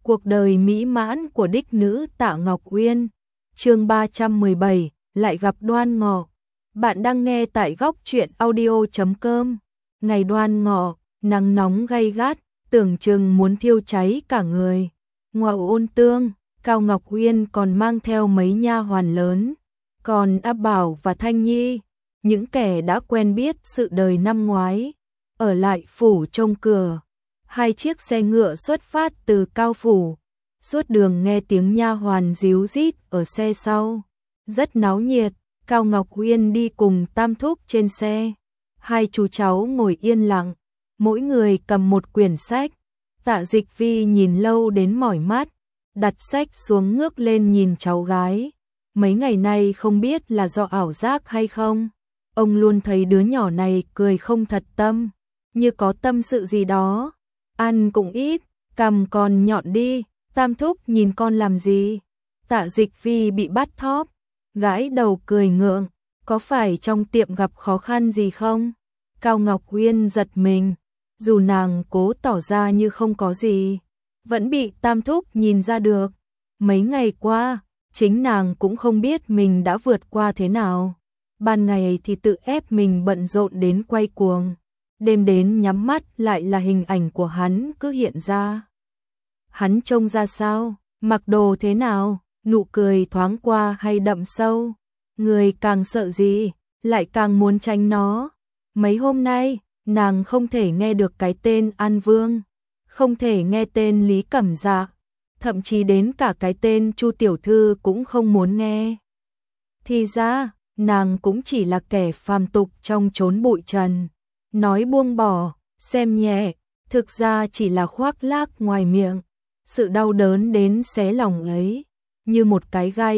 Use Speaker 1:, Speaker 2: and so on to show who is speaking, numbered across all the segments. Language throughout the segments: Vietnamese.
Speaker 1: Cuộc đời mỹ mãn của đích nữ Tạ Ngọc Uyên. Chương 317, lại gặp Đoan Ngọ. Bạn đang nghe tại góc truyện audio.com. Ngày Đoan Ngọ, nắng nóng gay gắt, tưởng chừng muốn thiêu cháy cả người. Ngoài Ôn Tương, Cao Ngọc Uyên còn mang theo mấy nha hoàn lớn, còn A Bảo và Thanh Nhi, những kẻ đã quen biết sự đời năm ngoái, ở lại phủ trông cửa. Hai chiếc xe ngựa xuất phát từ Cao phủ, suốt đường nghe tiếng nha hoàn ríu rít ở xe sau, rất náo nhiệt. Cao Ngọc Uyên đi cùng Tam Thúc trên xe, hai chú cháu ngồi yên lặng, mỗi người cầm một quyển sách. Tạ Dịch Vi nhìn lâu đến mỏi mắt, đặt sách xuống ngước lên nhìn cháu gái. Mấy ngày nay không biết là do ảo giác hay không, ông luôn thấy đứa nhỏ này cười không thật tâm, như có tâm sự gì đó. Ăn cũng ít, cằm còn nhọn đi, Tam Thúc nhìn con làm gì? Tạ Dịch Vi bị bắt thóp, gãi đầu cười ngượng, có phải trong tiệm gặp khó khăn gì không? Cao Ngọc Uyên giật mình, dù nàng cố tỏ ra như không có gì, vẫn bị Tam Thúc nhìn ra được. Mấy ngày qua, chính nàng cũng không biết mình đã vượt qua thế nào. Ban ngày thì tự ép mình bận rộn đến quay cuồng, đêm đến nhắm mắt lại là hình ảnh của hắn cứ hiện ra. Hắn trông ra sao, mặc đồ thế nào, nụ cười thoáng qua hay đậm sâu, người càng sợ gì, lại càng muốn tránh nó. Mấy hôm nay, nàng không thể nghe được cái tên An Vương, không thể nghe tên Lý Cẩm Dạ, thậm chí đến cả cái tên Chu Tiểu Thư cũng không muốn nghe. Thì ra, nàng cũng chỉ là kẻ phàm tục trong chốn bụi trần. Nói buông bỏ, xem nhẹ, thực ra chỉ là khoác lác ngoài miệng. Sự đau đớn đến xé lòng ấy, như một cái gai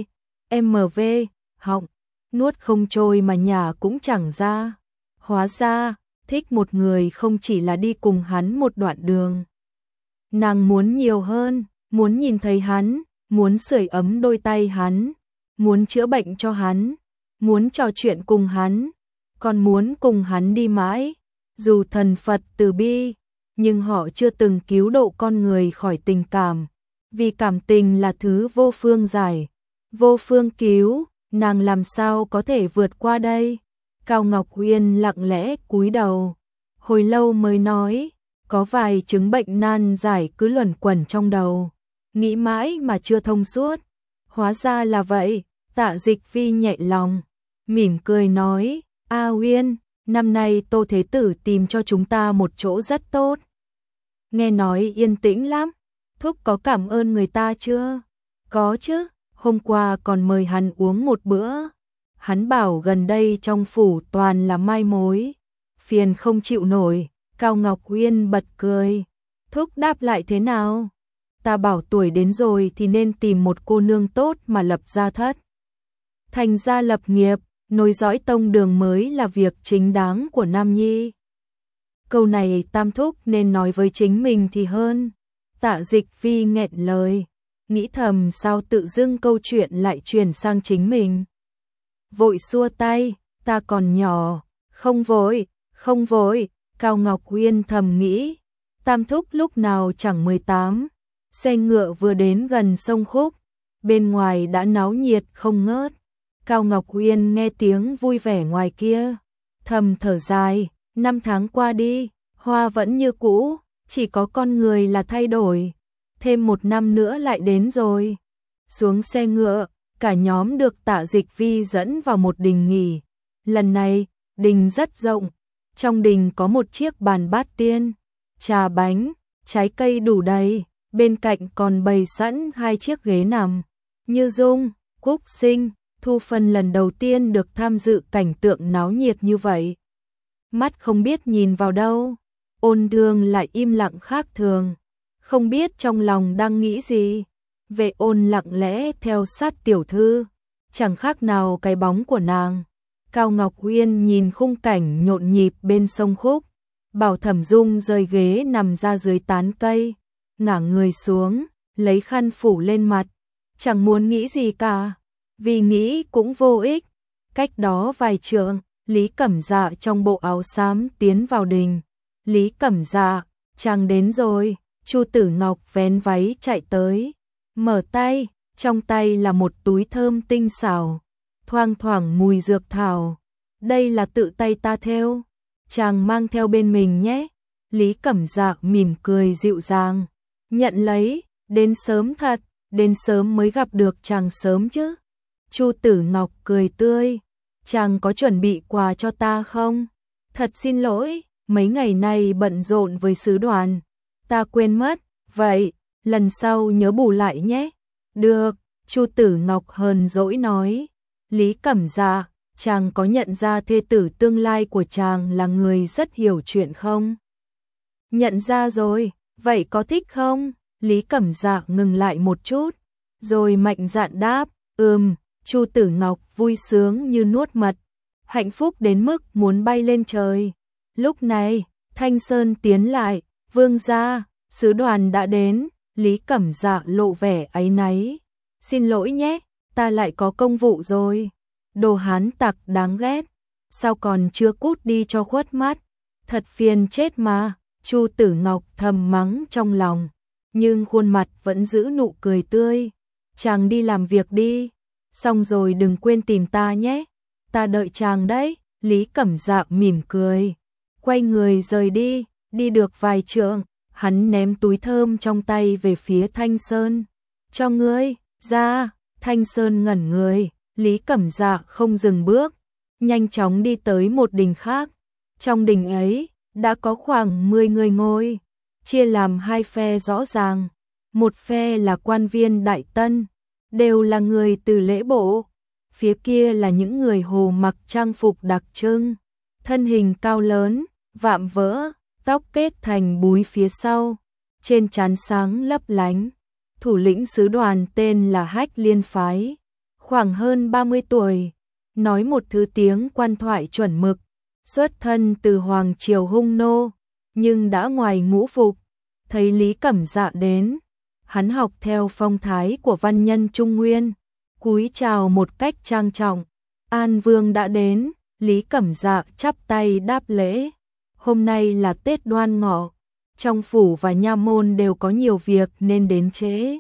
Speaker 1: CMV, họng, nuốt không trôi mà nhả cũng chẳng ra. Hóa ra, thích một người không chỉ là đi cùng hắn một đoạn đường. Nàng muốn nhiều hơn, muốn nhìn thấy hắn, muốn sưởi ấm đôi tay hắn, muốn chữa bệnh cho hắn, muốn trò chuyện cùng hắn, còn muốn cùng hắn đi mãi. Dù thần Phật từ bi, nhưng họ chưa từng cứu độ con người khỏi tình cảm, vì cảm tình là thứ vô phương giải, vô phương cứu, nàng làm sao có thể vượt qua đây? Cao Ngọc Uyên lặng lẽ cúi đầu, hồi lâu mới nói, có vài chứng bệnh nan giải cứ luẩn quẩn trong đầu, nghĩ mãi mà chưa thông suốt. Hóa ra là vậy. Tạ Dịch Vi nhẹ lòng, mỉm cười nói, A Uyên, năm nay Tô Thế Tử tìm cho chúng ta một chỗ rất tốt. Nghe nói yên tĩnh lắm, Thúc có cảm ơn người ta chưa? Có chứ, hôm qua còn mời hắn uống một bữa. Hắn bảo gần đây trong phủ toàn là mai mối, phiền không chịu nổi. Cao Ngọc Uyên bật cười, Thúc đáp lại thế nào? Ta bảo tuổi đến rồi thì nên tìm một cô nương tốt mà lập gia thất, thành gia lập nghiệp, nối dõi tông đường mới là việc chính đáng của Nam Nhi. Câu này Tam Thúc nên nói với chính mình thì hơn. Tạ Dịch Vi nghẹn lời, nghĩ thầm sao tự dưng câu chuyện lại chuyển sang chính mình. Vội xua tay, ta còn nhỏ, không vội, không vội. Cao Ngọc Uyên thầm nghĩ, Tam Thúc lúc nào chẳng 18. Xe ngựa vừa đến gần sông Khúc, bên ngoài đã náo nhiệt không ngớt. Cao Ngọc Uyên nghe tiếng vui vẻ ngoài kia, thầm thở dài, 5 tháng qua đi, hoa vẫn như cũ, chỉ có con người là thay đổi. Thêm 1 năm nữa lại đến rồi. Xuống xe ngựa, cả nhóm được Tạ Dịch Vi dẫn vào một đình nghỉ. Lần này, đình rất rộng, trong đình có một chiếc bàn bát tiên, trà bánh, trái cây đủ đầy, bên cạnh còn bày sẵn 2 chiếc ghế nằm. Như Dung, Cúc Sinh, Thu Phân lần đầu tiên được tham dự cảnh tượng náo nhiệt như vậy. Mắt không biết nhìn vào đâu, Ôn Đường lại im lặng khác thường, không biết trong lòng đang nghĩ gì. Vệ Ôn lặng lẽ theo sát tiểu thư, chẳng khác nào cái bóng của nàng. Cao Ngọc Uyên nhìn khung cảnh nhộn nhịp bên sông Khúc, bảo Thẩm Dung rời ghế nằm ra dưới tán cây, ngả người xuống, lấy khăn phủ lên mặt, chẳng muốn nghĩ gì cả, vì nghĩ cũng vô ích. Cách đó vài trượng, Lý Cẩm Dạ trong bộ áo xám tiến vào đình. Lý Cẩm Dạ, chàng đến rồi. Chu Tử Ngọc vén váy chạy tới, mở tay, trong tay là một túi thơm tinh xảo, thoang thoảng mùi dược thảo. Đây là tự tay ta thêu, chàng mang theo bên mình nhé. Lý Cẩm Dạ mỉm cười dịu dàng, nhận lấy, đến sớm thật, đến sớm mới gặp được chàng sớm chứ. Chu Tử Ngọc cười tươi, chàng có chuẩn bị quà cho ta không? Thật xin lỗi, mấy ngày nay bận rộn với sứ đoàn, ta quên mất, vậy, lần sau nhớ bù lại nhé. Được, Chu Tử Ngọc hờn dỗi nói. Lý Cẩm Dạ, chàng có nhận ra thê tử tương lai của chàng là người rất hiểu chuyện không? Nhận ra rồi, vậy có thích không? Lý Cẩm Dạ ngừng lại một chút, rồi mạnh dạn đáp, Chu Tử Ngọc vui sướng như nuốt mật, hạnh phúc đến mức muốn bay lên trời. Lúc này, Thanh Sơn tiến lại, vương gia, sứ đoàn đã đến. Lý Cẩm Dạ lộ vẻ áy náy, xin lỗi nhé, ta lại có công vụ rồi. Đồ hán tặc đáng ghét, sao còn chưa cút đi cho khuất mắt, thật phiền chết mà. Chu Tử Ngọc thầm mắng trong lòng, nhưng khuôn mặt vẫn giữ nụ cười tươi. Chàng đi làm việc đi, xong rồi đừng quên tìm ta nhé, ta đợi chàng đấy. Lý Cẩm Dạ mỉm cười, quay người rời đi. Đi được vài trượng, hắn ném túi thơm trong tay về phía Thanh Sơn. Cho ngươi, ra. Thanh Sơn ngẩn người, Lý Cẩm Dạ không dừng bước, nhanh chóng đi tới một đình khác. Trong đình ấy, đã có khoảng 10 người ngồi, chia làm hai phe rõ ràng. Một phe là quan viên đại tân, đều là người từ lễ bộ. Phía kia là những người Hồ mặc trang phục đặc trưng, thân hình cao lớn, vạm vỡ, tóc kết thành búi phía sau, trên trán sáng lấp lánh. Thủ lĩnh sứ đoàn tên là Hách Liên Phái, khoảng hơn 30 tuổi, nói một thứ tiếng quan thoại chuẩn mực, xuất thân từ Hoàng Triều Hung Nô, nhưng đã ngoài ngũ phục. Thấy Lý Cẩm Dạ đến, hắn học theo phong thái của văn nhân Trung Nguyên, cúi chào một cách trang trọng. An Vương đã đến. Lý Cẩm Dạ chắp tay đáp lễ. Hôm nay là Tết Đoan Ngọ, trong phủ và nha môn đều có nhiều việc nên đến trễ.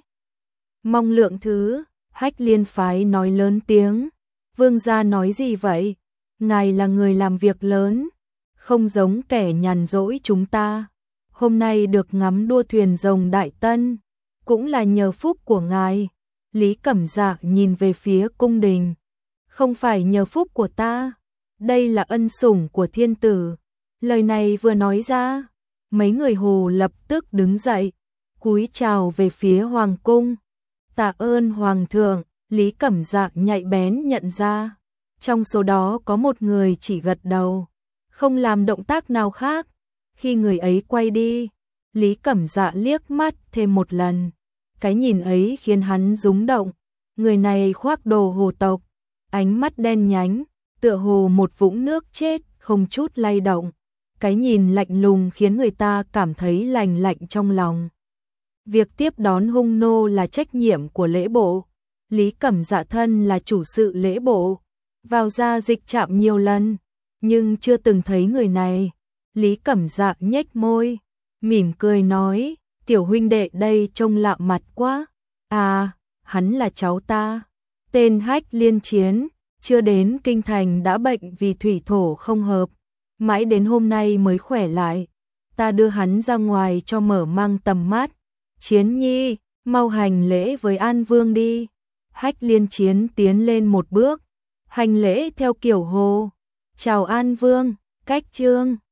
Speaker 1: Mong lượng thứ. Hách Liên Phái nói lớn tiếng. Vương gia nói gì vậy? Ngài là người làm việc lớn, không giống kẻ nhàn rỗi chúng ta. Hôm nay được ngắm đua thuyền rồng Đại Tân, cũng là nhờ phúc của ngài. Lý Cẩm Dạ nhìn về phía cung đình. Không phải nhờ phúc của ta, đây là ân sủng của thiên tử. Lời này vừa nói ra, mấy người Hồ lập tức đứng dậy, cúi chào về phía hoàng cung. Tạ ơn hoàng thượng. Lý Cẩm Dạ nhạy bén nhận ra, trong số đó có một người chỉ gật đầu, không làm động tác nào khác. Khi người ấy quay đi, Lý Cẩm Dạ liếc mắt thêm một lần. Cái nhìn ấy khiến hắn rúng động. Người này khoác đồ hồ tộc, ánh mắt đen nhánh, tựa hồ một vũng nước chết, không chút lay động. Cái nhìn lạnh lùng khiến người ta cảm thấy lành lạnh trong lòng. Việc tiếp đón Hung Nô là trách nhiệm của lễ bộ. Lý Cẩm Dạ thân là chủ sự lễ bộ, vào ra dịch trạm nhiều lần, nhưng chưa từng thấy người này. Lý Cẩm Dạ nhếch môi, mỉm cười nói, tiểu huynh đệ đây trông lạ mặt quá. À, hắn là cháu ta, tên Hách Liên Chiến, chưa đến kinh thành đã bệnh vì thủy thổ không hợp, mãi đến hôm nay mới khỏe lại. Ta đưa hắn ra ngoài cho mở mang tầm mắt. Chiến nhi, mau hành lễ với An Vương đi. Hách Liên Chiến tiến lên một bước, hành lễ theo kiểu Hồ. Chào An Vương, cách trương.